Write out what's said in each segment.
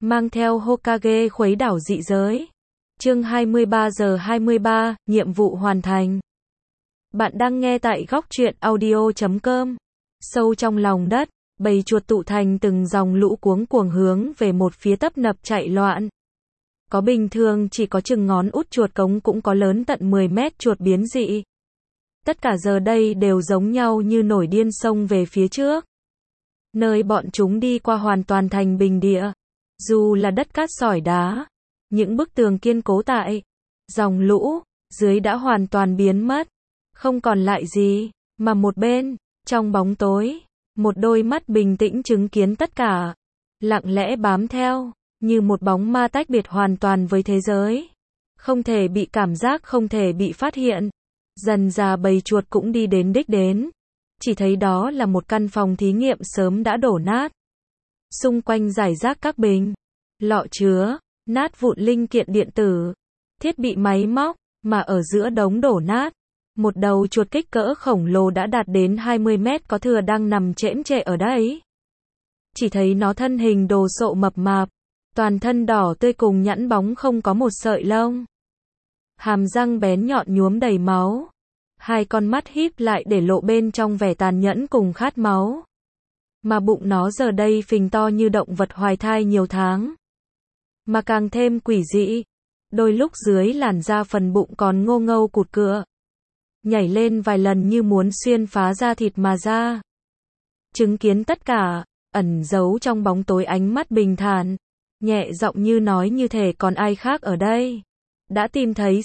mang theo Hokage khuấy đảo dị giới. Chương 23 giờ 23, nhiệm vụ hoàn thành. Bạn đang nghe tại góc truyện audio.com. Sâu trong lòng đất, bầy chuột tụ thành từng dòng lũ cuống cuồng hướng về một phía tấp nập chạy loạn. Có bình thường chỉ có chừng ngón út chuột cống cũng có lớn tận 10 mét chuột biến dị. Tất cả giờ đây đều giống nhau như nổi điên xông về phía trước. Nơi bọn chúng đi qua hoàn toàn thành bình địa. Dù là đất cát sỏi đá, những bức tường kiên cố tại dòng lũ dưới đã hoàn toàn biến mất, không còn lại gì, mà một bên, trong bóng tối, một đôi mắt bình tĩnh chứng kiến tất cả, lặng lẽ bám theo, như một bóng ma tách biệt hoàn toàn với thế giới. Không thể bị cảm giác, không thể bị phát hiện. Dần dà bầy chuột cũng đi đến đích đến. Chỉ thấy đó là một căn phòng thí nghiệm sớm đã đổ nát. Xung quanh rải rác các bình, lọ chứa, nát vụn linh kiện điện tử, thiết bị máy móc, mà ở giữa đống đổ nát, một đầu chuột kích cỡ khổng lồ đã đạt đến 20 mét có thừa đang nằm chễm chệ ở đấy. Chỉ thấy nó thân hình đồ sộ mập mạp, toàn thân đỏ tươi cùng nhẵn bóng không có một sợi lông. Hàm răng bén nhọn nhuốm đầy máu. Hai con mắt híp lại để lộ bên trong vẻ tàn nhẫn cùng khát máu. Mà bụng nó giờ đây phình to như động vật hoài thai nhiều tháng. Mà càng thêm quỷ dị. Đôi lúc dưới làn da phần bụng còn ngô ngâu cụt cựa. Nhảy lên vài lần như muốn xuyên phá da thịt mà ra. Chứng kiến tất cả, ẩn giấu trong bóng tối ánh mắt bình thản. Nhẹ giọng như nói như thể còn ai khác ở đây. Đã tìm thấy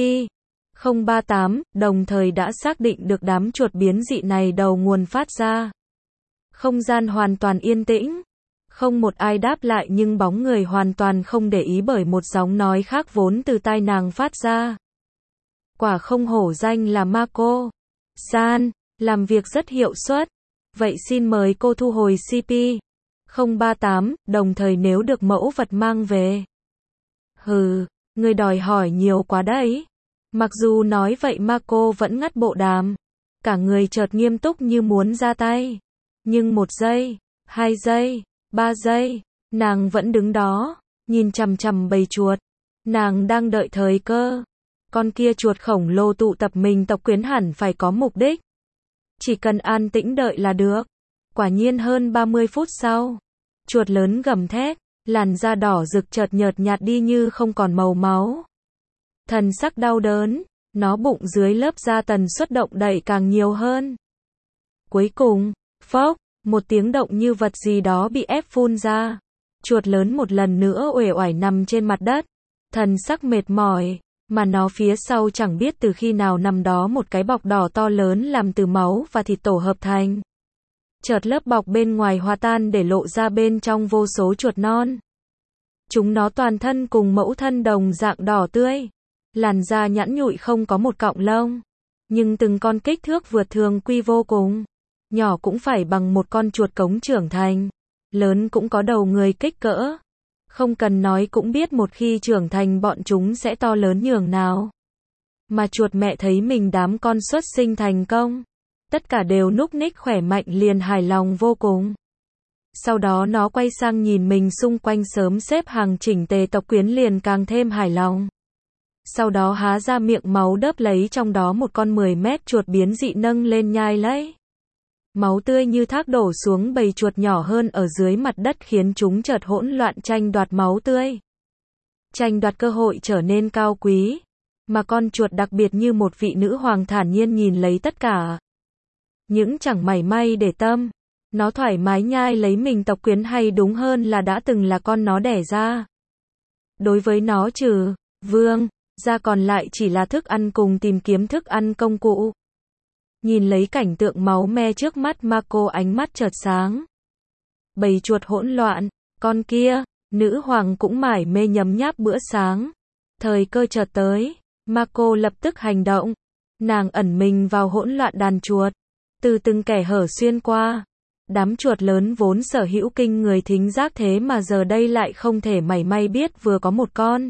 CP-038, đồng thời đã xác định được đám chuột biến dị này đầu nguồn phát ra. Không gian hoàn toàn yên tĩnh. Không một ai đáp lại nhưng bóng người hoàn toàn không để ý bởi một giọng nói khác vốn từ tai nàng phát ra. Quả không hổ danh là Mako-san, làm việc rất hiệu suất. Vậy xin mời cô thu hồi CP-038, đồng thời nếu được mẫu vật mang về. Hừ, người đòi hỏi nhiều quá đấy. Mặc dù nói vậy Mako vẫn ngắt bộ đàm. Cả người chợt nghiêm túc như muốn ra tay. Nhưng 1 giây, 2 giây, 3 giây, nàng vẫn đứng đó, nhìn chằm chằm bầy chuột. Nàng đang đợi thời cơ. Con kia chuột khổng lồ tụ tập mình tộc quyến hẳn phải có mục đích. Chỉ cần an tĩnh đợi là được. Quả nhiên hơn 30 phút sau, chuột lớn gầm thét, làn da đỏ rực chợt nhợt nhạt đi như không còn màu máu. Thần sắc đau đớn, nó bụng dưới lớp da tần suất động đậy càng nhiều hơn. Cuối cùng, phốc, một tiếng động như vật gì đó bị ép phun ra. Chuột lớn một lần nữa uể oải nằm trên mặt đất, thần sắc mệt mỏi, mà nó phía sau chẳng biết từ khi nào nằm đó một cái bọc đỏ to lớn làm từ máu và thịt tổ hợp thành. Chợt lớp bọc bên ngoài hòa tan để lộ ra bên trong vô số chuột non. Chúng nó toàn thân cùng mẫu thân đồng dạng đỏ tươi. Làn da nhẵn nhụi không có một cọng lông. Nhưng từng con kích thước vượt thường quy vô cùng. Nhỏ cũng phải bằng một con chuột cống trưởng thành. Lớn cũng có đầu người kích cỡ. Không cần nói cũng biết một khi trưởng thành bọn chúng sẽ to lớn nhường nào. Mà chuột mẹ thấy mình đám con xuất sinh thành công. Tất cả đều núc ních khỏe mạnh liền hài lòng vô cùng. Sau đó nó quay sang nhìn mình xung quanh sớm xếp hàng chỉnh tề tộc quyến liền càng thêm hài lòng. Sau đó há ra miệng máu đớp lấy trong đó một con 10 mét chuột biến dị nâng lên nhai lấy. Máu tươi như thác đổ xuống bầy chuột nhỏ hơn ở dưới mặt đất khiến chúng chợt hỗn loạn tranh đoạt máu tươi. Tranh đoạt cơ hội trở nên cao quý. Mà con chuột đặc biệt như một vị nữ hoàng thản nhiên nhìn lấy tất cả. Những chẳng mảy may để tâm. Nó thoải mái nhai lấy mình tộc quyến hay đúng hơn là đã từng là con nó đẻ ra. Đối với nó trừ vương ra còn lại chỉ là thức ăn cùng tìm kiếm thức ăn công cụ. Nhìn lấy cảnh tượng máu me trước mắt Mako ánh mắt chợt sáng. Bầy chuột hỗn loạn, con kia, nữ hoàng cũng mải mê nhấm nháp bữa sáng. Thời cơ chợt tới, Mako lập tức hành động. Nàng ẩn mình vào hỗn loạn đàn chuột. Từ từng kẻ hở xuyên qua. Đám chuột lớn vốn sở hữu kinh người thính giác thế mà giờ đây lại không thể mảy may biết vừa có một con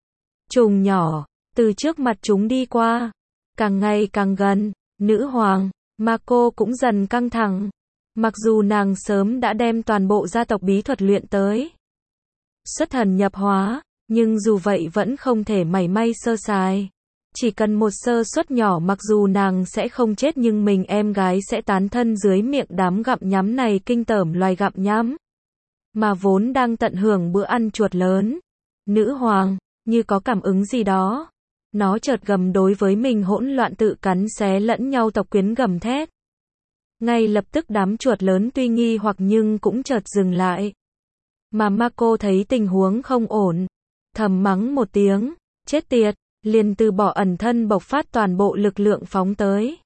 trùng nhỏ từ trước mặt chúng đi qua. Càng ngày càng gần, nữ hoàng, Mako cũng dần căng thẳng. Mặc dù nàng sớm đã đem toàn bộ gia tộc bí thuật luyện tới xuất thần nhập hóa, nhưng dù vậy vẫn không thể mảy may sơ sài. Chỉ cần một sơ suất nhỏ mặc dù nàng sẽ không chết nhưng mình em gái sẽ tán thân dưới miệng đám gặm nhắm này kinh tởm loài gặm nhắm. Mà vốn đang tận hưởng bữa ăn chuột lớn. Nữ hoàng, như có cảm ứng gì đó. Nó chợt gầm đối với mình hỗn loạn tự cắn xé lẫn nhau tộc quyến gầm thét. Ngay lập tức đám chuột lớn tuy nghi hoặc nhưng cũng chợt dừng lại. Mà Mako thấy tình huống không ổn. Thầm mắng một tiếng, chết tiệt, liền từ bỏ ẩn thân bộc phát toàn bộ lực lượng phóng tới.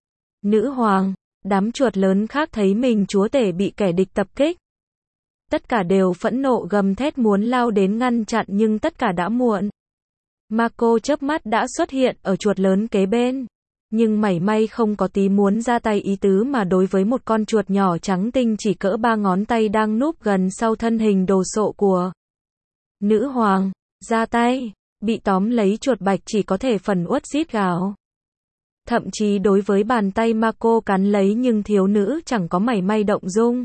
Nữ hoàng, đám chuột lớn khác thấy mình chúa tể bị kẻ địch tập kích. Tất cả đều phẫn nộ gầm thét muốn lao đến ngăn chặn nhưng tất cả đã muộn. Mako chớp mắt đã xuất hiện ở chuột lớn kế bên. Nhưng mảy may không có tí muốn ra tay ý tứ mà đối với một con chuột nhỏ trắng tinh chỉ cỡ 3 ngón tay đang núp gần sau thân hình đồ sộ của nữ hoàng, ra tay, bị tóm lấy chuột bạch chỉ có thể phần uất rít gào. Thậm chí đối với bàn tay Mako cắn lấy nhưng thiếu nữ chẳng có mảy may động dung.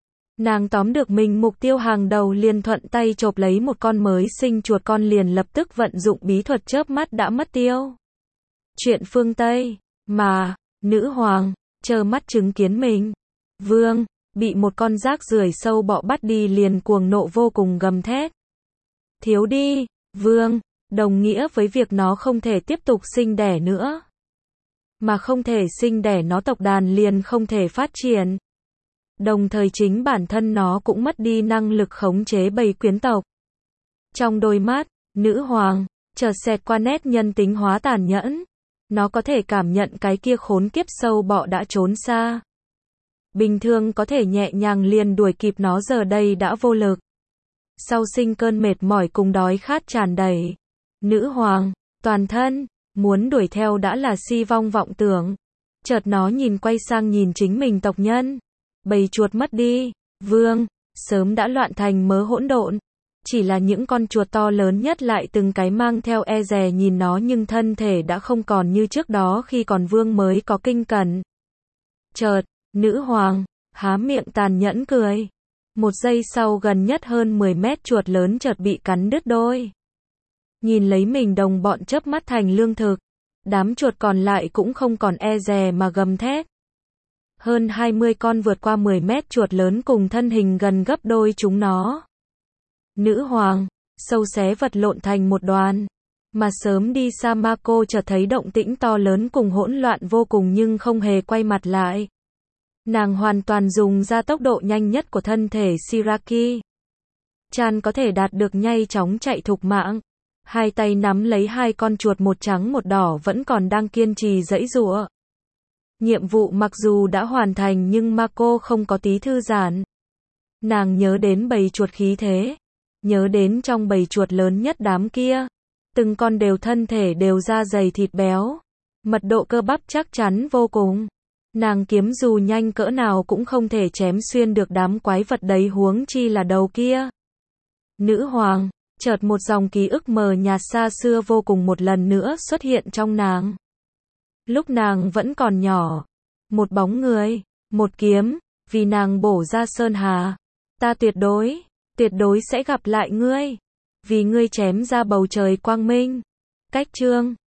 Nàng tóm được mình mục tiêu hàng đầu liền thuận tay chộp lấy một con mới sinh chuột con liền lập tức vận dụng bí thuật chớp mắt đã mất tiêu. Chuyện phương Tây, mà, nữ hoàng, trơ mắt chứng kiến mình. Vương, bị một con rác rưởi sâu bọ bắt đi liền cuồng nộ vô cùng gầm thét. Thiếu đi, vương, đồng nghĩa với việc nó không thể tiếp tục sinh đẻ nữa. Mà không thể sinh đẻ nó tộc đàn liền không thể phát triển. Đồng thời chính bản thân nó cũng mất đi năng lực khống chế bầy quyến tộc. Trong đôi mắt, nữ hoàng, chợt xẹt qua nét nhân tính hóa tàn nhẫn. Nó có thể cảm nhận cái kia khốn kiếp sâu bọ đã trốn xa. Bình thường có thể nhẹ nhàng liền đuổi kịp nó giờ đây đã vô lực. Sau sinh cơn mệt mỏi cùng đói khát tràn đầy. Nữ hoàng, toàn thân, muốn đuổi theo đã là si vong vọng tưởng. Chợt nó nhìn quay sang nhìn chính mình tộc nhân. Bầy chuột mất đi, vương, sớm đã loạn thành mớ hỗn độn. Chỉ là những con chuột to lớn nhất lại từng cái mang theo e dè nhìn nó nhưng thân thể đã không còn như trước đó khi còn vương mới có kinh cẩn. Chợt, nữ hoàng, há miệng tàn nhẫn cười. Một giây sau gần nhất hơn 10 mét chuột lớn chợt bị cắn đứt đôi. Nhìn lấy mình đồng bọn chớp mắt thành lương thực. Đám chuột còn lại cũng không còn e dè mà gầm thét. Hơn 20 con vượt qua 10 mét chuột lớn cùng thân hình gần gấp đôi chúng nó. Nữ hoàng, sâu xé vật lộn thành một đoàn. Mà sớm đi xa Mako chợt thấy động tĩnh to lớn cùng hỗn loạn vô cùng nhưng không hề quay mặt lại. Nàng hoàn toàn dùng ra tốc độ nhanh nhất của thân thể Shiraki. Chan có thể đạt được nhanh chóng chạy thục mạng. Hai tay nắm lấy hai con chuột một trắng một đỏ vẫn còn đang kiên trì giãy giụa. Nhiệm vụ mặc dù đã hoàn thành nhưng Mako không có tí thư giãn. Nàng nhớ đến bầy chuột khí thế. Nhớ đến trong bầy chuột lớn nhất đám kia. Từng con đều thân thể đều da dày thịt béo. Mật độ cơ bắp chắc chắn vô cùng. Nàng kiếm dù nhanh cỡ nào cũng không thể chém xuyên được đám quái vật đấy huống chi là đầu kia. Nữ hoàng, chợt một dòng ký ức mờ nhạt xa xưa vô cùng một lần nữa xuất hiện trong nàng. Lúc nàng vẫn còn nhỏ. Một bóng người, một kiếm, vì nàng bổ ra sơn hà. Ta tuyệt đối sẽ gặp lại ngươi. Vì ngươi chém ra bầu trời quang minh. Cách chương